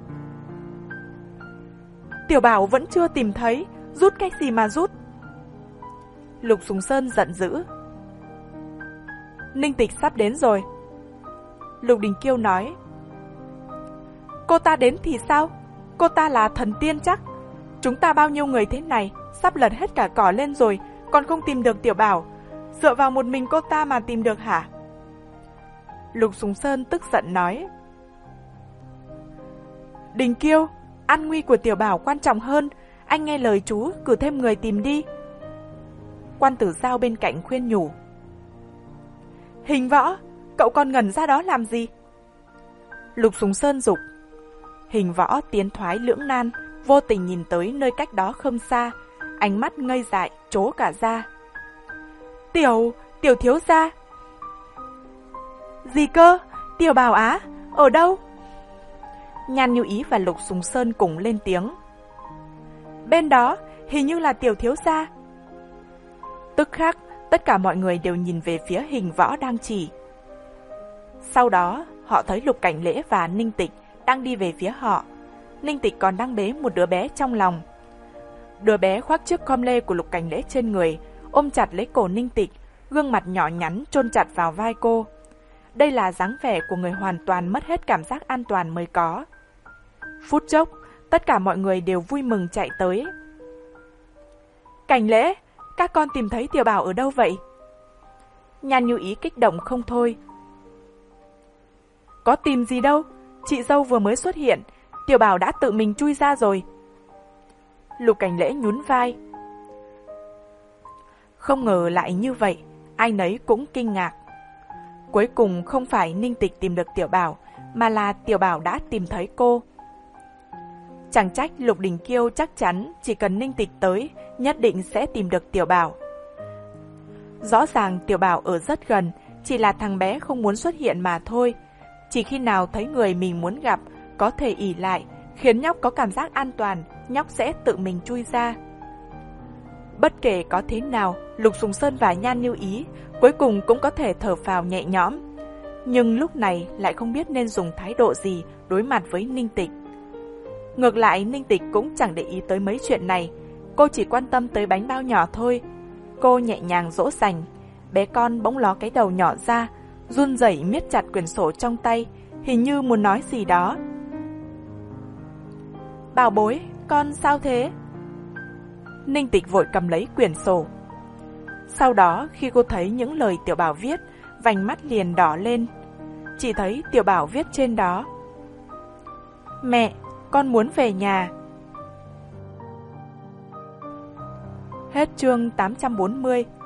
Tiểu Bảo vẫn chưa tìm thấy, rút cách gì mà rút? Lục Sùng Sơn giận dữ. Ninh Tịch sắp đến rồi. Lục Đình Kiêu nói. Cô ta đến thì sao? Cô ta là thần tiên chắc. Chúng ta bao nhiêu người thế này, sắp lật hết cả cỏ lên rồi, còn không tìm được Tiểu Bảo. Dựa vào một mình cô ta mà tìm được hả? Lục Sùng Sơn tức giận nói. Đình Kiêu, an nguy của Tiểu Bảo quan trọng hơn, anh nghe lời chú, cử thêm người tìm đi. Quan Tử Giao bên cạnh khuyên nhủ. Hình Võ, cậu còn ngẩn ra đó làm gì? Lục Sùng Sơn giục. Hình Võ tiến thoái lưỡng nan, vô tình nhìn tới nơi cách đó không xa, ánh mắt ngây dại, trố cả ra. Tiểu, tiểu thiếu gia. Gì cơ? Tiểu Bảo á? Ở đâu? Nhan Như Ý và Lục Sùng Sơn cùng lên tiếng. Bên đó, hình như là tiểu thiếu gia. Tức khắc, tất cả mọi người đều nhìn về phía Hình Võ đang chỉ. Sau đó, họ thấy Lục Cảnh Lễ và Ninh Tịch đang đi về phía họ. Ninh Tịch còn đang bế một đứa bé trong lòng. Đứa bé khoác chiếc com lê của Lục Cảnh Lễ trên người, ôm chặt lấy cổ Ninh Tịch, gương mặt nhỏ nhắn chôn chặt vào vai cô. Đây là dáng vẻ của người hoàn toàn mất hết cảm giác an toàn mới có. Phút chốc, tất cả mọi người đều vui mừng chạy tới. Cảnh Lễ, các con tìm thấy Tiểu Bảo ở đâu vậy? Nhan Như Ý kích động không thôi. Có tìm gì đâu, chị dâu vừa mới xuất hiện, Tiểu Bảo đã tự mình chui ra rồi. Lục Cảnh Lễ nhún vai. Không ngờ lại như vậy, ai nấy cũng kinh ngạc. Cuối cùng không phải Ninh Tịch tìm được Tiểu Bảo, mà là Tiểu Bảo đã tìm thấy cô. Chẳng trách Lục Đình Kiêu chắc chắn chỉ cần Ninh Tịch tới, nhất định sẽ tìm được Tiểu Bảo. Rõ ràng Tiểu Bảo ở rất gần, chỉ là thằng bé không muốn xuất hiện mà thôi. Chỉ khi nào thấy người mình muốn gặp, có thể ỷ lại, khiến nhóc có cảm giác an toàn, nhóc sẽ tự mình chui ra. Bất kể có thế nào, Lục Sùng Sơn và Nhan Như Ý cuối cùng cũng có thể thở phào nhẹ nhõm. Nhưng lúc này lại không biết nên dùng thái độ gì đối mặt với Ninh Tịch. Ngược lại, Ninh Tịch cũng chẳng để ý tới mấy chuyện này. Cô chỉ quan tâm tới bánh bao nhỏ thôi. Cô nhẹ nhàng dỗ dành. Bé con bỗng ló cái đầu nhỏ ra, run rẩy miết chặt quyển sổ trong tay, hình như muốn nói gì đó. Bảo bối, con sao thế? Ninh Tịch vội cầm lấy quyển sổ. Sau đó, khi cô thấy những lời Tiểu Bảo viết, vành mắt liền đỏ lên. Chỉ thấy Tiểu Bảo viết trên đó. Mẹ, con muốn về nhà. Hết chương tám trăm bốn mươi.